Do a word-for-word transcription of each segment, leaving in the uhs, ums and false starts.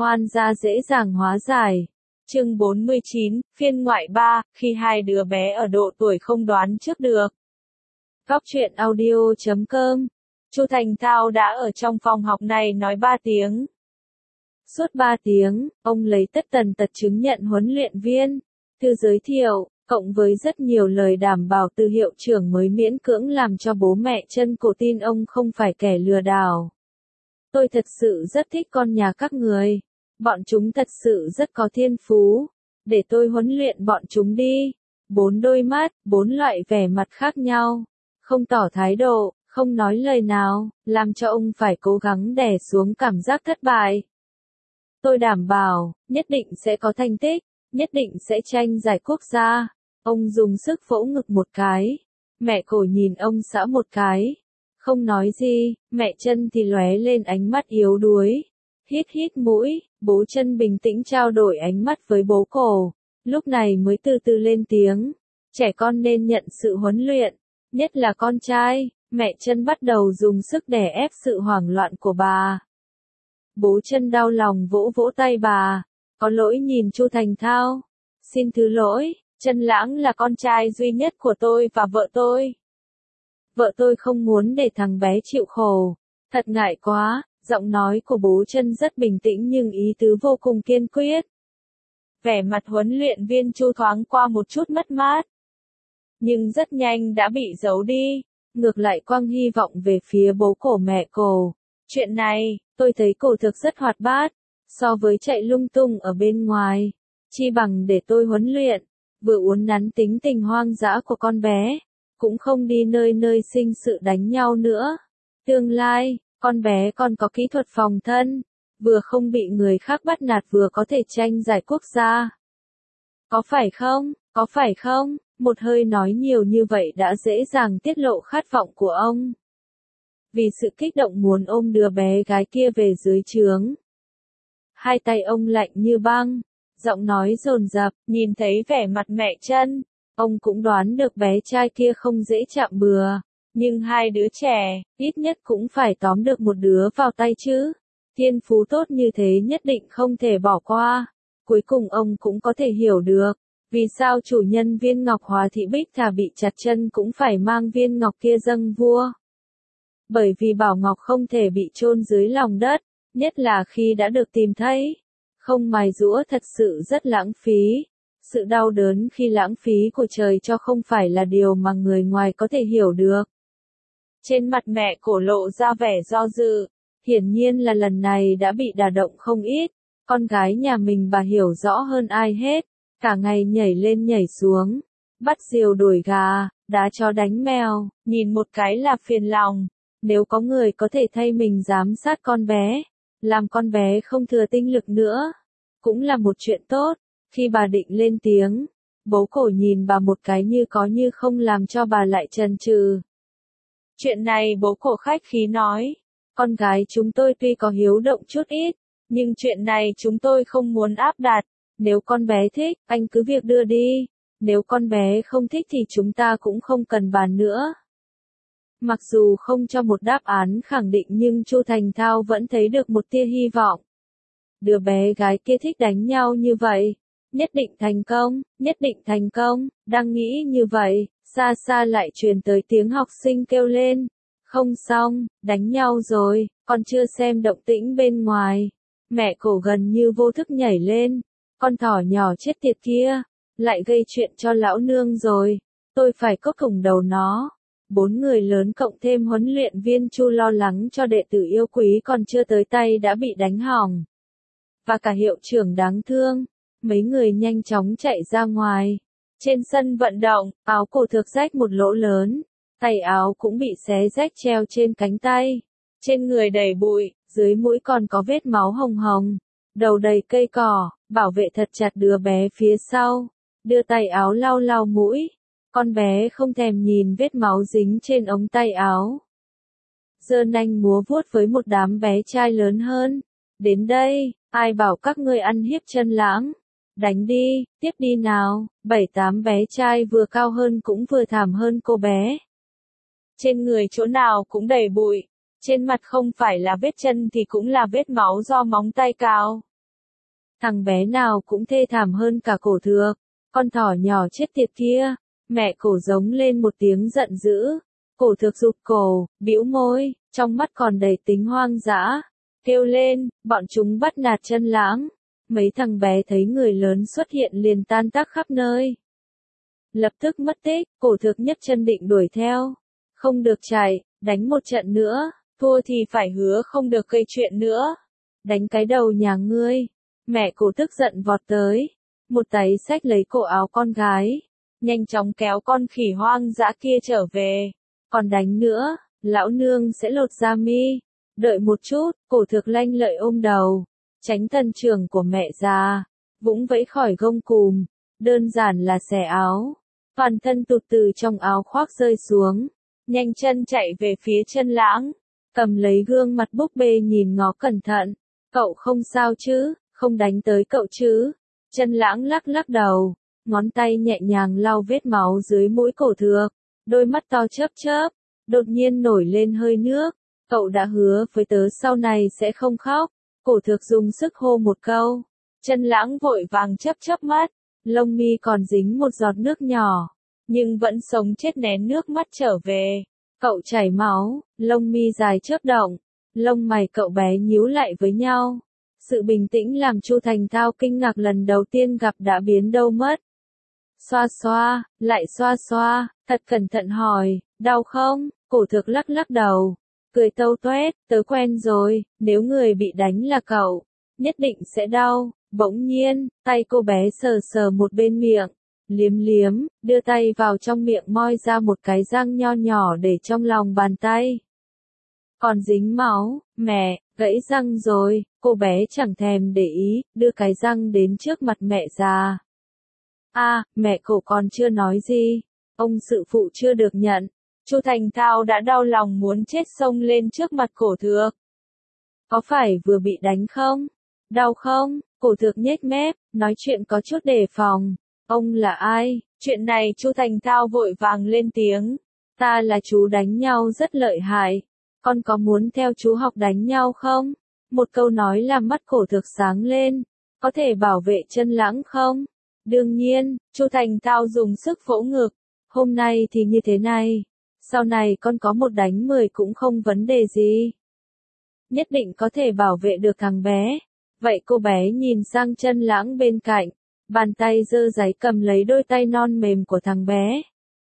Hoan gia dễ dàng hóa giải. Chương bốn mươi chín, phiên ngoại ba, khi hai đứa bé ở độ tuổi không đoán trước được. Góc truyện audio chấm com. Chu Thành Thao đã ở trong phòng học này nói ba tiếng. Suốt ba tiếng, ông lấy tất tần tật chứng nhận huấn luyện viên, thư giới thiệu, cộng với rất nhiều lời đảm bảo từ hiệu trưởng mới miễn cưỡng làm cho bố mẹ chân cổ tin ông không phải kẻ lừa đảo. Tôi thật sự rất thích con nhà các người. Bọn chúng thật sự rất có thiên phú. Để tôi huấn luyện bọn chúng đi. Bốn đôi mắt, bốn loại vẻ mặt khác nhau. Không tỏ thái độ, không nói lời nào, làm cho ông phải cố gắng đè xuống cảm giác thất bại. Tôi đảm bảo, nhất định sẽ có thành tích, nhất định sẽ tranh giải quốc gia. Ông dùng sức vỗ ngực một cái. Mẹ cổ nhìn ông xã một cái. Không nói gì, mẹ chân thì lóe lên ánh mắt yếu đuối. Hít hít mũi, bố chân bình tĩnh trao đổi ánh mắt với bố cổ. Lúc này mới từ từ lên tiếng. Trẻ con nên nhận sự huấn luyện, nhất là con trai. Mẹ chân bắt đầu dùng sức đè ép sự hoảng loạn của bà. Bố chân đau lòng vỗ vỗ tay bà. Có lỗi nhìn Chu Thành Thao. Xin thứ lỗi, Chân Lãng là con trai duy nhất của tôi và vợ tôi. Vợ tôi không muốn để thằng bé chịu khổ. Thật ngại quá. Giọng nói của bố chân rất bình tĩnh nhưng ý tứ vô cùng kiên quyết. Vẻ mặt huấn luyện viên Chu thoáng qua một chút mất mát. Nhưng rất nhanh đã bị giấu đi. Ngược lại quăng hy vọng về phía bố cổ mẹ cổ. Chuyện này, tôi thấy cổ thực rất hoạt bát. So với chạy lung tung ở bên ngoài. Chi bằng để tôi huấn luyện. Vừa uốn nắn tính tình hoang dã của con bé. Cũng không đi nơi nơi sinh sự đánh nhau nữa. Tương lai, con bé còn có kỹ thuật phòng thân, vừa không bị người khác bắt nạt vừa có thể tranh giải quốc gia. Có phải không, có phải không, một hơi nói nhiều như vậy đã dễ dàng tiết lộ khát vọng của ông. Vì sự kích động muốn ôm đứa bé gái kia về dưới trướng. Hai tay ông lạnh như băng, giọng nói dồn dập, nhìn thấy vẻ mặt mẹ chân, ông cũng đoán được bé trai kia không dễ chạm bừa. Nhưng hai đứa trẻ, ít nhất cũng phải tóm được một đứa vào tay chứ. Thiên phú tốt như thế nhất định không thể bỏ qua. Cuối cùng ông cũng có thể hiểu được, vì sao chủ nhân viên ngọc Hòa Thị Bích thà bị chặt chân cũng phải mang viên ngọc kia dâng vua. Bởi vì bảo ngọc không thể bị chôn dưới lòng đất, nhất là khi đã được tìm thấy. Không mài giũa thật sự rất lãng phí. Sự đau đớn khi lãng phí của trời cho không phải là điều mà người ngoài có thể hiểu được. Trên mặt mẹ cổ lộ ra vẻ do dự, hiển nhiên là lần này đã bị đả động không ít, con gái nhà mình bà hiểu rõ hơn ai hết, cả ngày nhảy lên nhảy xuống, bắt diều đuổi gà, đá chó đánh mèo, nhìn một cái là phiền lòng, nếu có người có thể thay mình giám sát con bé, làm con bé không thừa tinh lực nữa, cũng là một chuyện tốt. Khi bà định lên tiếng, bố cổ nhìn bà một cái như có như không làm cho bà lại chần chừ. Chuyện này bố cổ khách khí nói, con gái chúng tôi tuy có hiếu động chút ít, nhưng chuyện này chúng tôi không muốn áp đặt, nếu con bé thích, anh cứ việc đưa đi, nếu con bé không thích thì chúng ta cũng không cần bàn nữa. Mặc dù không cho một đáp án khẳng định nhưng Chu Thành Thao vẫn thấy được một tia hy vọng. Đứa bé gái kia thích đánh nhau như vậy, nhất định thành công, nhất định thành công, đang nghĩ như vậy. Xa xa lại truyền tới tiếng học sinh kêu lên. Không xong, đánh nhau rồi, con chưa xem động tĩnh bên ngoài. Mẹ cổ gần như vô thức nhảy lên. Con thỏ nhỏ chết tiệt kia, lại gây chuyện cho lão nương rồi. Tôi phải cốc thủng đầu nó. Bốn người lớn cộng thêm huấn luyện viên Chu lo lắng cho đệ tử yêu quý còn chưa tới tay đã bị đánh hỏng. Và cả hiệu trưởng đáng thương. Mấy người nhanh chóng chạy ra ngoài. Trên sân vận động, áo cổ thực rách một lỗ lớn, tay áo cũng bị xé rách treo trên cánh tay. Trên người đầy bụi, dưới mũi còn có vết máu hồng hồng, đầu đầy cây cỏ, bảo vệ thật chặt đứa bé phía sau, đưa tay áo lau lau mũi. Con bé không thèm nhìn vết máu dính trên ống tay áo. Giơ nanh múa vuốt với một đám bé trai lớn hơn. Đến đây, ai bảo các ngươi ăn hiếp Chân Lãng? Đánh đi, tiếp đi nào, bảy tám bé trai vừa cao hơn cũng vừa thảm hơn cô bé. Trên người chỗ nào cũng đầy bụi, trên mặt không phải là vết chân thì cũng là vết máu do móng tay cào. Thằng bé nào cũng thê thảm hơn cả cổ thược. Con thỏ nhỏ chết tiệt kia. Mẹ cổ giống lên một tiếng giận dữ. Cổ thược rụt cổ, bĩu môi, trong mắt còn đầy tính hoang dã. Kêu lên, bọn chúng bắt nạt Chân Lãng. Mấy thằng bé thấy người lớn xuất hiện liền tan tác khắp nơi. Lập tức mất tích, cổ thược nhấc chân định đuổi theo. Không được chạy, đánh một trận nữa, thua thì phải hứa không được gây chuyện nữa. Đánh cái đầu nhà ngươi. Mẹ cổ tức giận vọt tới. Một tay xách lấy cổ áo con gái. Nhanh chóng kéo con khỉ hoang dã kia trở về. Còn đánh nữa, lão nương sẽ lột da mi. Đợi một chút, cổ thược lanh lợi ôm đầu. Tránh thần trưởng của mẹ già. Vũng vẫy khỏi gông cùm. Đơn giản là xẻ áo. Toàn thân tụt từ trong áo khoác rơi xuống. Nhanh chân chạy về phía Chân Lãng. Cầm lấy gương mặt búp bê nhìn ngó cẩn thận. Cậu không sao chứ, không đánh tới cậu chứ. Chân Lãng lắc lắc đầu. Ngón tay nhẹ nhàng lau vết máu dưới mũi cổ thược. Đôi mắt to chớp chớp. Đột nhiên nổi lên hơi nước. Cậu đã hứa với tớ sau này sẽ không khóc. Cổ thược dùng sức hô một câu. Chân Lãng vội vàng chớp chớp mắt. Lông mi còn dính một giọt nước nhỏ. Nhưng vẫn sống chết nén nước mắt trở về. Cậu chảy máu, lông mi dài chớp động. Lông mày cậu bé nhíu lại với nhau. Sự bình tĩnh làm Chu Thành Thao kinh ngạc lần đầu tiên gặp đã biến đâu mất. Xoa xoa, lại xoa xoa, thật cẩn thận hỏi, đau không? Cổ thược lắc lắc đầu. Cười tâu toét, tớ quen rồi, nếu người bị đánh là cậu, nhất định sẽ đau. Bỗng nhiên, tay cô bé sờ sờ một bên miệng, liếm liếm, đưa tay vào trong miệng moi ra một cái răng nho nhỏ để trong lòng bàn tay. Còn dính máu, mẹ, gãy răng rồi, cô bé chẳng thèm để ý, đưa cái răng đến trước mặt mẹ già. A, mẹ cổ còn chưa nói gì, ông sự phụ chưa được nhận. Chu Thành Thao đã đau lòng muốn chết xông lên trước mặt cổ thược. Có phải vừa bị đánh không? Đau không? Cổ thược nhếch mép, nói chuyện có chút đề phòng. Ông là ai? Chuyện này Chu Thành Thao vội vàng lên tiếng. Ta là chú đánh nhau rất lợi hại. Con có muốn theo chú học đánh nhau không? Một câu nói làm mắt cổ thược sáng lên. Có thể bảo vệ Chân Lãng không? Đương nhiên, Chu Thành Thao dùng sức vỗ ngực. Hôm nay thì như thế này. Sau này con có một đánh mười cũng không vấn đề gì. Nhất định có thể bảo vệ được thằng bé. Vậy cô bé nhìn sang Chân Lãng bên cạnh. Bàn tay giơ giấy cầm lấy đôi tay non mềm của thằng bé.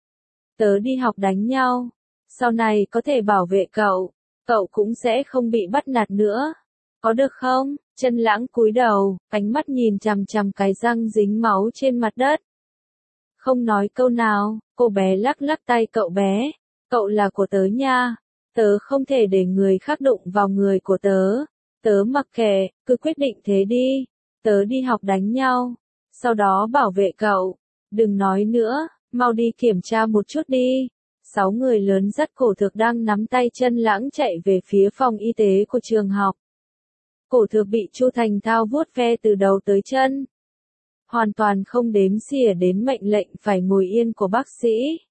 Tớ đi học đánh nhau. Sau này có thể bảo vệ cậu. Cậu cũng sẽ không bị bắt nạt nữa. Có được không? Chân Lãng cúi đầu, ánh mắt nhìn chằm chằm cái răng dính máu trên mặt đất. Không nói câu nào, cô bé lắc lắc tay cậu bé. Cậu là của tớ nha. Tớ không thể để người khác đụng vào người của tớ. Tớ mặc kệ, cứ quyết định thế đi. Tớ đi học đánh nhau. Sau đó bảo vệ cậu. Đừng nói nữa, mau đi kiểm tra một chút đi. Sáu người lớn dắt cổ thược đang nắm tay Chân Lãng chạy về phía phòng y tế của trường học. Cổ thược bị Chu Thành Thao vuốt ve từ đầu tới chân. Hoàn toàn không đếm xỉa đến mệnh lệnh phải ngồi yên của bác sĩ.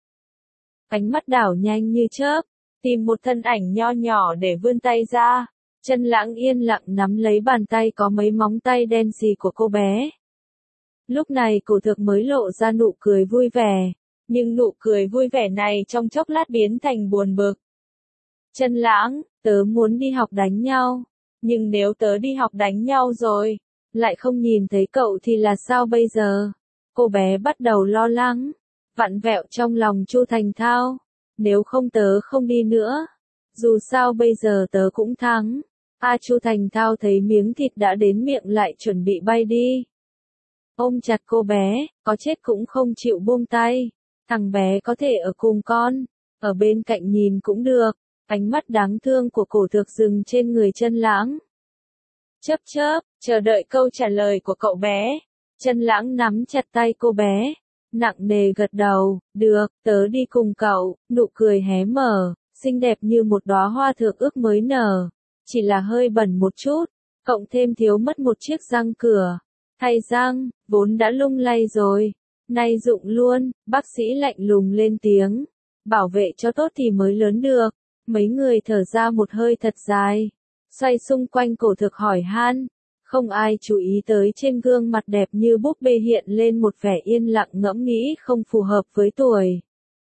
Ánh mắt đảo nhanh như chớp, tìm một thân ảnh nho nhỏ để vươn tay ra. Chân Lãng yên lặng nắm lấy bàn tay có mấy móng tay đen xì của cô bé. Lúc này cổ thược mới lộ ra nụ cười vui vẻ. Nhưng nụ cười vui vẻ này trong chốc lát biến thành buồn bực. Chân Lãng, tớ muốn đi học đánh nhau. Nhưng nếu tớ đi học đánh nhau rồi, lại không nhìn thấy cậu thì là sao bây giờ? Cô bé bắt đầu lo lắng, vặn vẹo trong lòng Chu Thành Thao. Nếu không tớ không đi nữa. Dù sao bây giờ tớ cũng thắng. A Chu Thành Thao thấy miếng thịt đã đến miệng lại chuẩn bị bay đi. Ôm chặt cô bé, có chết cũng không chịu buông tay. Thằng bé có thể ở cùng con, ở bên cạnh nhìn cũng được. Ánh mắt đáng thương của cổ thược dừng trên người Chân Lãng. Chớp chớp, chờ đợi câu trả lời của cậu bé. Chân Lãng nắm chặt tay cô bé, nặng nề gật đầu, được, tớ đi cùng cậu, nụ cười hé mở, xinh đẹp như một đóa hoa thược ước mới nở. Chỉ là hơi bẩn một chút, cộng thêm thiếu mất một chiếc răng cửa. Thay răng, vốn đã lung lay rồi, nay rụng luôn, bác sĩ lạnh lùng lên tiếng. Bảo vệ cho tốt thì mới lớn được. Mấy người thở ra một hơi thật dài. Xoay xung quanh cổ thực hỏi han. Không ai chú ý tới trên gương mặt đẹp như búp bê hiện lên một vẻ yên lặng ngẫm nghĩ không phù hợp với tuổi.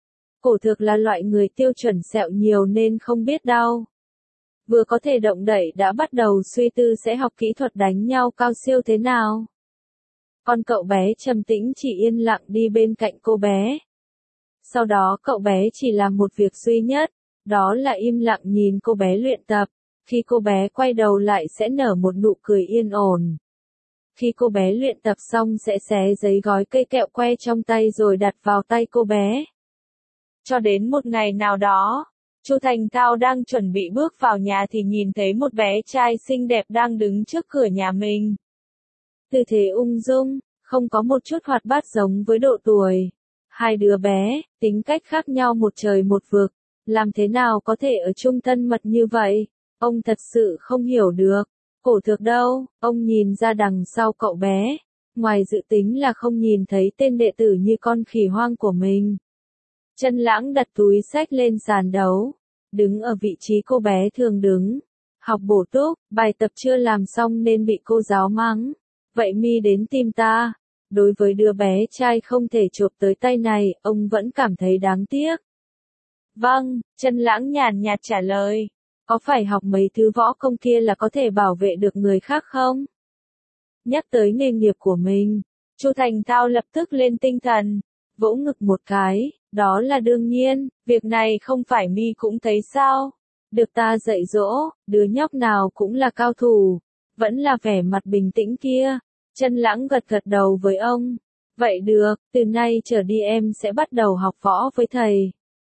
Cổ thực là loại người tiêu chuẩn sẹo nhiều nên không biết đau. Vừa có thể động đậy đã bắt đầu suy tư sẽ học kỹ thuật đánh nhau cao siêu thế nào. Con cậu bé trầm tĩnh chỉ yên lặng đi bên cạnh cô bé. Sau đó cậu bé chỉ làm một việc duy nhất, đó là im lặng nhìn cô bé luyện tập. Khi cô bé quay đầu lại sẽ nở một nụ cười yên ổn. Khi cô bé luyện tập xong sẽ xé giấy gói cây kẹo que trong tay rồi đặt vào tay cô bé. Cho đến một ngày nào đó, Chu Thành Thao đang chuẩn bị bước vào nhà thì nhìn thấy một bé trai xinh đẹp đang đứng trước cửa nhà mình. Tư thế ung dung, không có một chút hoạt bát giống với độ tuổi. Hai đứa bé, tính cách khác nhau một trời một vực, làm thế nào có thể ở chung thân mật như vậy? Ông thật sự không hiểu được. Cổ thực đâu, ông nhìn ra đằng sau cậu bé. Ngoài dự tính là không nhìn thấy tên đệ tử như con khỉ hoang của mình. Chân Lãng đặt túi sách lên sàn đấu. Đứng ở vị trí cô bé thường đứng. Học bổ túc, bài tập chưa làm xong nên bị cô giáo mắng. Vậy mi đến tìm ta. Đối với đứa bé trai không thể chộp tới tay này, ông vẫn cảm thấy đáng tiếc. Vâng, Chân Lãng nhàn nhạt trả lời. Có phải học mấy thứ võ công kia là có thể bảo vệ được người khác không? Nhắc tới nghề nghiệp của mình, Chu Thành Thao lập tức lên tinh thần, vỗ ngực một cái, đó là đương nhiên, việc này không phải mi cũng thấy sao? Được ta dạy dỗ, đứa nhóc nào cũng là cao thủ, vẫn là vẻ mặt bình tĩnh kia. Chân Lãng gật gật đầu với ông. Vậy được, từ nay trở đi em sẽ bắt đầu học võ với thầy.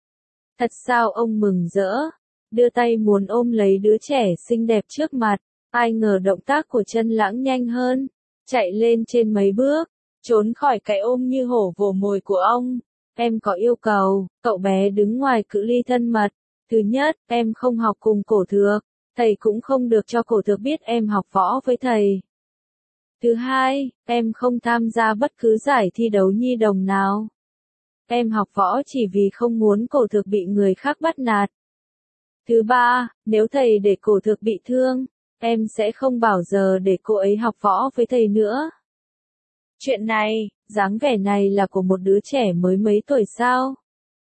Thật sao ông mừng rỡ? Đưa tay muốn ôm lấy đứa trẻ xinh đẹp trước mặt, ai ngờ động tác của Chân Lãng nhanh hơn, chạy lên trên mấy bước, trốn khỏi cái ôm như hổ vồ mồi của ông. Em có yêu cầu, cậu bé đứng ngoài cự ly thân mật. Thứ nhất, em không học cùng cổ thược, thầy cũng không được cho cổ thược biết em học võ với thầy. Thứ hai, em không tham gia bất cứ giải thi đấu nhi đồng nào. Em học võ chỉ vì không muốn cổ thược bị người khác bắt nạt. Thứ ba, nếu thầy để cổ thược bị thương, em sẽ không bao giờ để cô ấy học võ với thầy nữa. Chuyện này, dáng vẻ này là của một đứa trẻ mới mấy tuổi sao?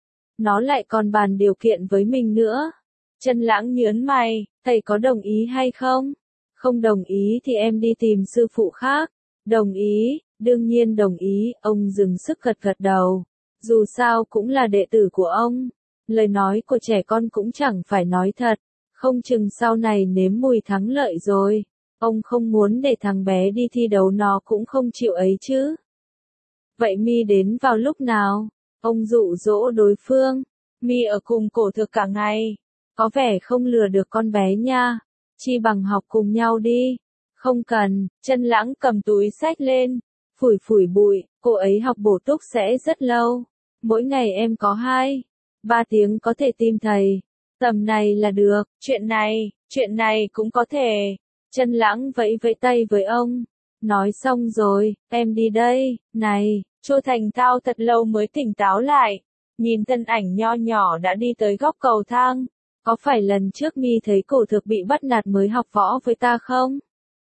Nó lại còn bàn điều kiện với mình nữa. Chân Lãng nhớn mày, thầy có đồng ý hay không? Không đồng ý thì em đi tìm sư phụ khác. Đồng ý, đương nhiên đồng ý, ông dừng sức gật gật đầu. Dù sao cũng là đệ tử của ông. Lời nói của trẻ con cũng chẳng phải nói thật, không chừng sau này nếm mùi thắng lợi rồi. Ông không muốn để thằng bé đi thi đấu nó cũng không chịu ấy chứ. Vậy mi đến vào lúc nào? Ông dụ dỗ đối phương. Mi ở cùng cổ thực cả ngày. Có vẻ không lừa được con bé nha. Chi bằng học cùng nhau đi. Không cần, Chân Lãng cầm túi sách lên. Phủi phủi bụi, cô ấy học bổ túc sẽ rất lâu. Mỗi ngày em có hai. Ba tiếng có thể tìm thầy. Tầm này là được, chuyện này, chuyện này cũng có thể. Chân Lãng vẫy vẫy tay với ông. Nói xong rồi, em đi đây, này, Chu Thành Thao thật lâu mới tỉnh táo lại. Nhìn thân ảnh nho nhỏ đã đi tới góc cầu thang. Có phải lần trước mi thấy cổ thực bị bắt nạt mới học võ với ta không?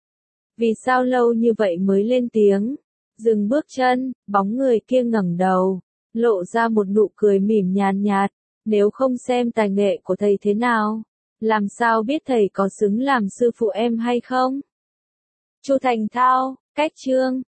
Vì sao lâu như vậy mới lên tiếng? Dừng bước chân, bóng người kia ngẩng đầu, lộ ra một nụ cười mỉm nhàn nhạt. Nếu không xem tài nghệ của thầy thế nào, làm sao biết thầy có xứng làm sư phụ em hay không? Chu Thành Thao, cách chương.